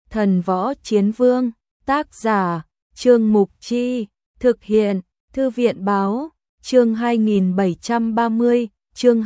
Thần Võ Chiến Vương, tác giả, Trương Mục Chi, thực hiện, Thư viện Báo, chương 2730, chương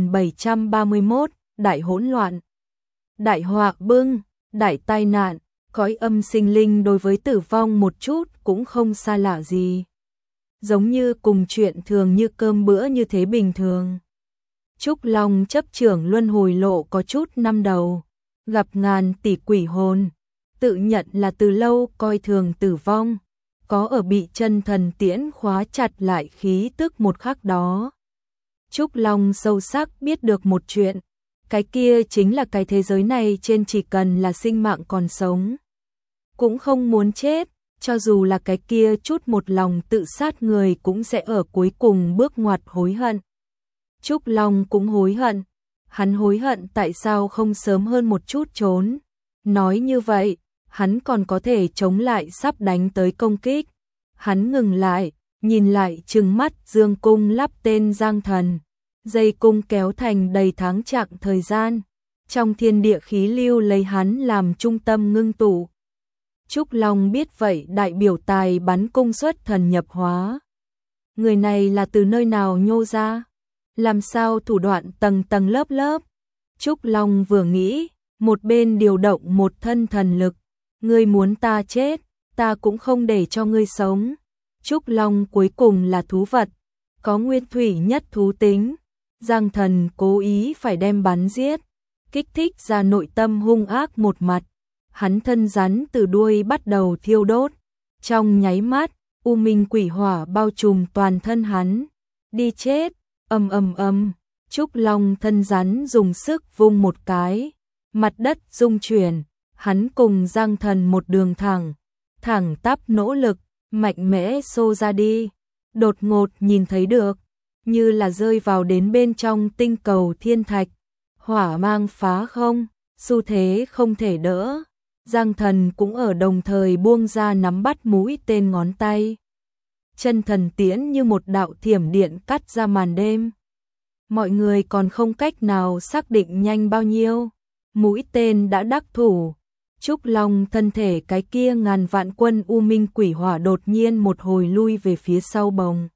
2731, đại hỗn loạn, đại họa bưng, đại tai nạn, cõi âm sinh linh đối với tử vong một chút cũng không xa lạ gì. Giống như cùng chuyện thường như cơm bữa như thế bình thường. Trúc Long chấp trưởng luân hồi lộ có chút năm đầu, gặp ngàn tỷ quỷ hồn, tự nhận là từ lâu coi thường tử vong, có ở bị chân thần tiễn khóa chặt lại khí tức một khắc đó. Trúc Long sâu sắc biết được một chuyện, cái kia chính là cái thế giới này trên chỉ cần là sinh mạng còn sống, cũng không muốn chết, cho dù là cái kia chút một lòng tự sát người cũng sẽ ở cuối cùng bước ngoặt hối hận. Trúc Long cũng hối hận, hắn hối hận tại sao không sớm hơn một chút trốn. Nói như vậy, hắn còn có thể chống lại sắp đánh tới công kích. Hắn ngừng lại, nhìn lại trừng mắt dương cung lắp tên Giang Thần. Dây cung kéo thành đầy tháng chặng thời gian. Trong thiên địa khí lưu lấy hắn làm trung tâm ngưng tụ. Trúc Long biết vậy đại biểu tài bắn cung xuất thần nhập hóa. Người này là từ nơi nào nhô ra? Làm sao thủ đoạn tầng tầng lớp lớp? Trúc Long vừa nghĩ, một bên điều động một thân thần lực. Ngươi muốn ta chết, ta cũng không để cho ngươi sống. Trúc Long cuối cùng là thú vật, có nguyên thủy nhất thú tính. Giang Thần cố ý phải đem bắn giết, kích thích ra nội tâm hung ác một mặt. Hắn thân rắn từ đuôi bắt đầu thiêu đốt. Trong nháy mắt, u minh quỷ hỏa bao trùm toàn thân hắn. Đi chết, ầm ầm ầm, Trúc Long thân rắn dùng sức vung một cái. Mặt đất rung chuyển, hắn cùng Giang Thần một đường thẳng tắp nỗ lực, mạnh mẽ xô ra đi. Đột ngột nhìn thấy được, như là rơi vào đến bên trong tinh cầu thiên thạch. Hỏa mang phá không, xu thế không thể đỡ. Giang Thần cũng ở đồng thời buông ra nắm bắt mũi tên ngón tay. Chân thần tiễn như một đạo thiểm điện cắt ra màn đêm. Mọi người còn không cách nào xác định nhanh bao nhiêu. Mũi tên đã đắc thủ. Trúc Long thân thể cái kia ngàn vạn quân u minh quỷ hỏa đột nhiên một hồi lui về phía sau bồng.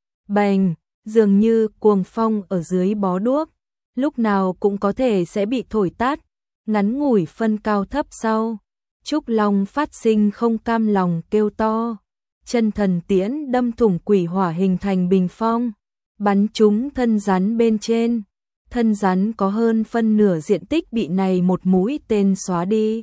Bành, dường như cuồng phong ở dưới bó đuốc. Lúc nào cũng có thể sẽ bị thổi tát. Ngắn ngủi phân cao thấp sau. Trúc Long phát sinh không cam lòng kêu to. Chân thần tiễn đâm thủng quỷ hỏa hình thành bình phong. Bắn trúng thân rắn bên trên. Thân rắn có hơn phân nửa diện tích bị này một mũi tên xóa đi.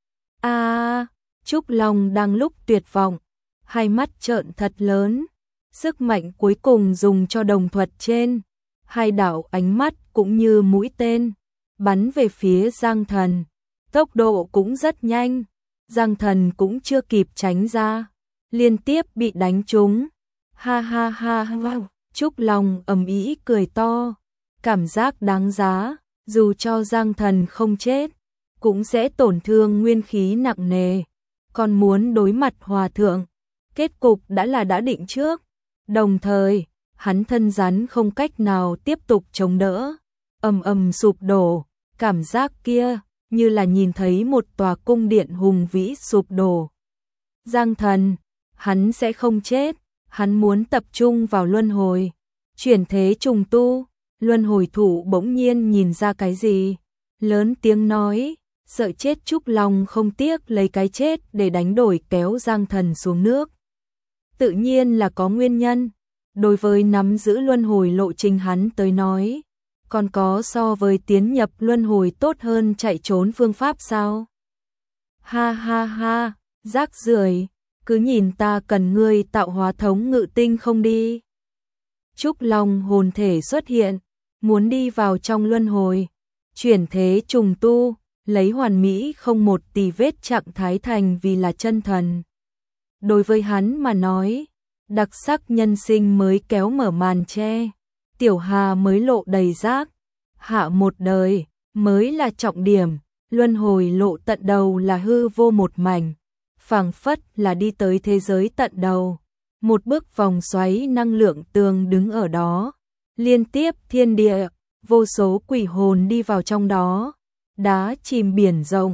Trúc Long đang lúc tuyệt vọng. Hai mắt trợn thật lớn. Sức mạnh cuối cùng dùng cho đồng thuật trên. Hai đạo ánh mắt cũng như mũi tên. Bắn về phía Giang Thần. Tốc độ cũng rất nhanh. Giang Thần cũng chưa kịp tránh ra. Liên tiếp bị đánh trúng. Ha ha ha ha. Trúc Long ầm ĩ cười to. Cảm giác đáng giá. Dù cho Giang Thần không chết, cũng sẽ tổn thương nguyên khí nặng nề. Còn muốn đối mặt hòa thượng. Kết cục đã định trước. Đồng thời, hắn thân rắn không cách nào tiếp tục chống đỡ. Ầm ầm sụp đổ. Cảm giác kia như là nhìn thấy một tòa cung điện hùng vĩ sụp đổ. Giang Thần, hắn sẽ không chết, hắn muốn tập trung vào luân hồi, chuyển thế trùng tu. Luân hồi thủ bỗng nhiên nhìn ra cái gì, lớn tiếng nói, sợ chết Trúc Long không tiếc lấy cái chết để đánh đổi kéo Giang Thần xuống nước. Tự nhiên là có nguyên nhân, đối với nắm giữ luân hồi lộ trình hắn tới nói. Còn có so với tiến nhập luân hồi tốt hơn chạy trốn phương pháp sao? Ha ha ha, rác rưởi, cứ nhìn ta cần ngươi tạo hóa thống ngự tinh không đi. Trúc Long hồn thể xuất hiện, muốn đi vào trong luân hồi, chuyển thế trùng tu, lấy hoàn mỹ không một tì vết trạng thái thành vì là chân thần. Đối với hắn mà nói, đặc sắc nhân sinh mới kéo mở màn che. Tiểu Hà mới lộ đầy rác, hạ một đời mới là trọng điểm, luân hồi lộ tận đầu là hư vô một mảnh, phảng phất là đi tới thế giới tận đầu. Một bức vòng xoáy năng lượng tường đứng ở đó, liên tiếp thiên địa, vô số quỷ hồn đi vào trong đó, đá chìm biển rộng,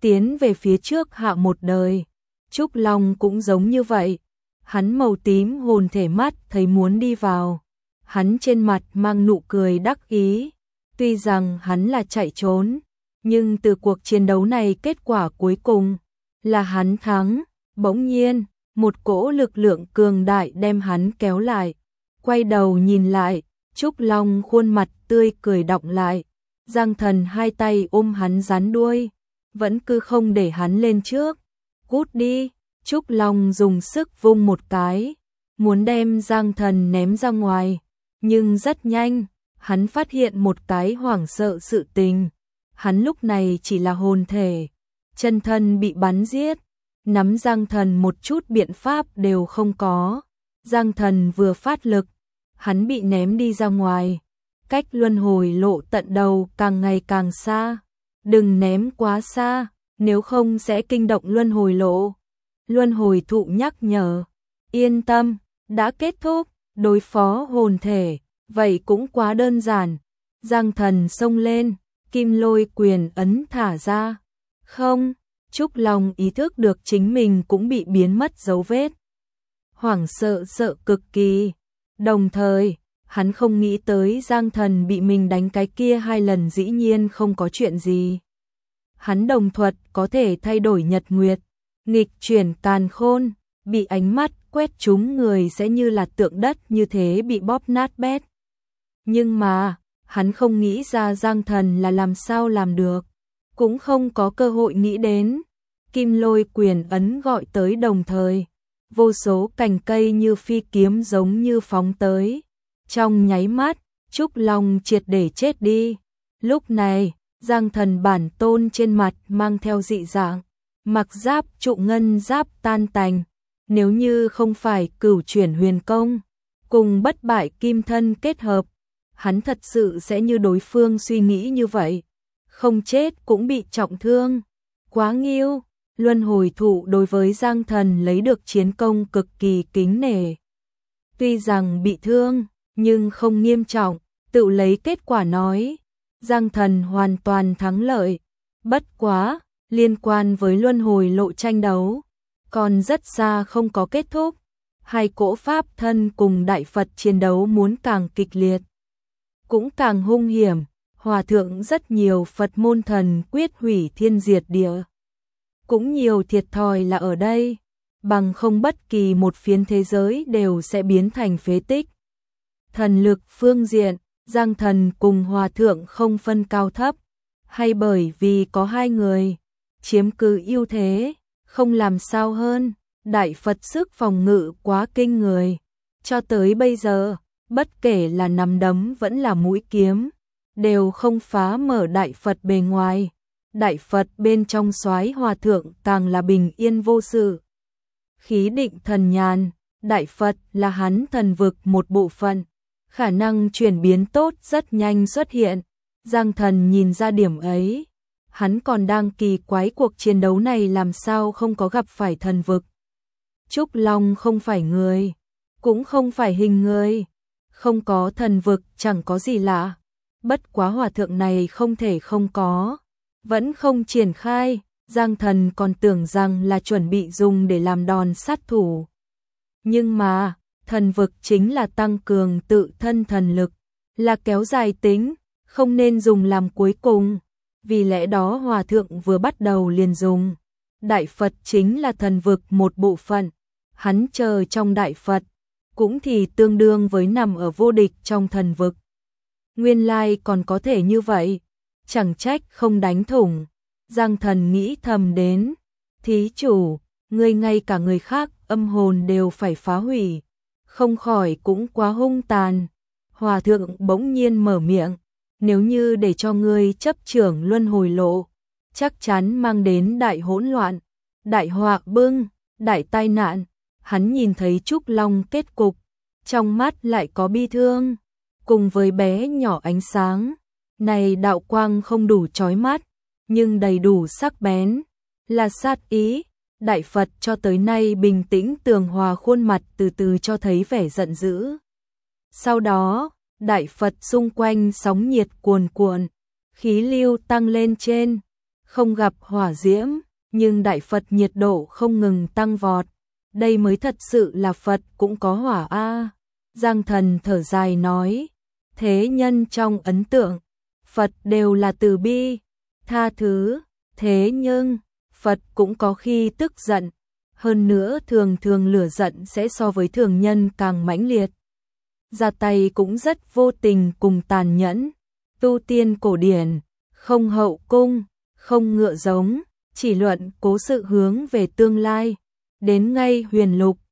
tiến về phía trước hạ một đời. Trúc Long cũng giống như vậy, hắn màu tím hồn thể mắt thấy muốn đi vào. Hắn trên mặt mang nụ cười đắc ý, tuy rằng hắn là chạy trốn, nhưng từ cuộc chiến đấu này kết quả cuối cùng là hắn thắng. Bỗng nhiên, một cỗ lực lượng cường đại đem hắn kéo lại. Quay đầu nhìn lại, Trúc Long khuôn mặt tươi cười đọng lại. Giang Thần hai tay ôm hắn rắn đuôi, vẫn cứ không để hắn lên trước. Cút đi, Trúc Long dùng sức vung một cái, muốn đem Giang Thần ném ra ngoài. Nhưng rất nhanh, hắn phát hiện một cái hoảng sợ sự tình. Hắn lúc này chỉ là hồn thể, chân thân bị bắn giết, nắm Giang Thần một chút biện pháp đều không có. Giang Thần vừa phát lực, hắn bị ném đi ra ngoài, cách luân hồi lộ tận đầu càng ngày càng xa. Đừng ném quá xa, nếu không sẽ kinh động luân hồi lộ. Luân hồi thụ nhắc nhở, yên tâm, đã kết thúc, đối phó hồn thể, vậy cũng quá đơn giản. Giang Thần xông lên, kim lôi quyền ấn thả ra. Không, Trúc Long ý thức được chính mình cũng bị biến mất dấu vết. Hoảng sợ cực kỳ. Đồng thời, hắn không nghĩ tới Giang Thần bị mình đánh cái kia 2 lần dĩ nhiên không có chuyện gì. Hắn đồng thuật có thể thay đổi nhật nguyệt, nghịch chuyển càn khôn, bị ánh mắt quét trúng người sẽ như là tượng đất như thế bị bóp nát bét. Nhưng mà, hắn không nghĩ ra Giang Thần là làm sao làm được, cũng không có cơ hội nghĩ đến. Kim lôi quyền ấn gọi tới đồng thời, vô số cành cây như phi kiếm giống như phóng tới. Trong nháy mắt, Trúc Long triệt để chết đi. Lúc này, Giang Thần bản tôn trên mặt mang theo dị dạng, mặc giáp trụ ngân giáp tan tành. Nếu như không phải cửu chuyển huyền công, cùng bất bại kim thân kết hợp, hắn thật sự sẽ như đối phương suy nghĩ như vậy. Không chết cũng bị trọng thương. Quá nghiêu, luân hồi thụ đối với Giang Thần lấy được chiến công cực kỳ kính nể. Tuy rằng bị thương, nhưng không nghiêm trọng, tự lấy kết quả nói. Giang Thần hoàn toàn thắng lợi. Bất quá, liên quan với luân hồi lộ tranh đấu, còn rất xa không có kết thúc. Hai cỗ pháp thân cùng Đại Phật chiến đấu muốn càng kịch liệt, cũng càng hung hiểm. Hòa thượng rất nhiều Phật môn thần quyết hủy thiên diệt địa. Cũng nhiều thiệt thòi là ở đây, bằng không bất kỳ một phiến thế giới đều sẽ biến thành phế tích. Thần lực phương diện, Giang Thần cùng Hòa thượng không phân cao thấp, hay bởi vì có 2 người chiếm cứ ưu thế, không làm sao hơn. Đại Phật sức phòng ngự quá kinh người, cho tới bây giờ, bất kể là nắm đấm vẫn là mũi kiếm, đều không phá mở Đại Phật bề ngoài. Đại Phật bên trong soái Hòa thượng càng là bình yên vô sự. Khí định thần nhàn, Đại Phật là hắn thần vực một bộ phận, khả năng chuyển biến tốt rất nhanh xuất hiện. Giang Thần nhìn ra điểm ấy, hắn còn đang kỳ quái cuộc chiến đấu này làm sao không có gặp phải thần vực. Trúc Long không phải người, cũng không phải hình người, không có thần vực chẳng có gì lạ. Bất quá Hòa thượng này không thể không có, vẫn không triển khai. Giang Thần còn tưởng rằng là chuẩn bị dùng để làm đòn sát thủ. Nhưng mà, thần vực chính là tăng cường tự thân thần lực, là kéo dài tính, không nên dùng làm cuối cùng. Vì lẽ đó Hòa thượng vừa bắt đầu liền dùng. Đại Phật chính là thần vực một bộ phận, hắn chờ trong Đại Phật, cũng thì tương đương với nằm ở vô địch trong thần vực. Nguyên lai còn có thể như vậy, chẳng trách không đánh thủng. Giang Thần nghĩ thầm đến, thí chủ, ngươi ngay cả người khác âm hồn đều phải phá hủy, không khỏi cũng quá hung tàn. Hòa thượng bỗng nhiên mở miệng, nếu như để cho ngươi chấp trưởng luân hồi lộ, chắc chắn mang đến đại hỗn loạn, đại họa bưng, đại tai nạn. Hắn nhìn thấy Trúc Long kết cục, trong mắt lại có bi thương, cùng với bé nhỏ ánh sáng. Này đạo quang không đủ chói mắt, nhưng đầy đủ sắc bén, là sát ý. Đại Phật cho tới nay bình tĩnh tường hòa khuôn mặt từ từ cho thấy vẻ giận dữ. Sau đó, Đại Phật xung quanh sóng nhiệt cuồn cuộn, khí lưu tăng lên trên, không gặp hỏa diễm, nhưng Đại Phật nhiệt độ không ngừng tăng vọt. Đây mới thật sự là Phật cũng có hỏa a. Giang Thần thở dài nói, thế nhân trong ấn tượng, Phật đều là từ bi, tha thứ, thế nhưng, Phật cũng có khi tức giận, hơn nữa thường thường lửa giận sẽ so với thường nhân càng mãnh liệt. Ra tay cũng rất vô tình cùng tàn nhẫn, tu tiên cổ điển, không hậu cung, không ngựa giống, chỉ luận cố sự hướng về tương lai, đến ngay huyền lục,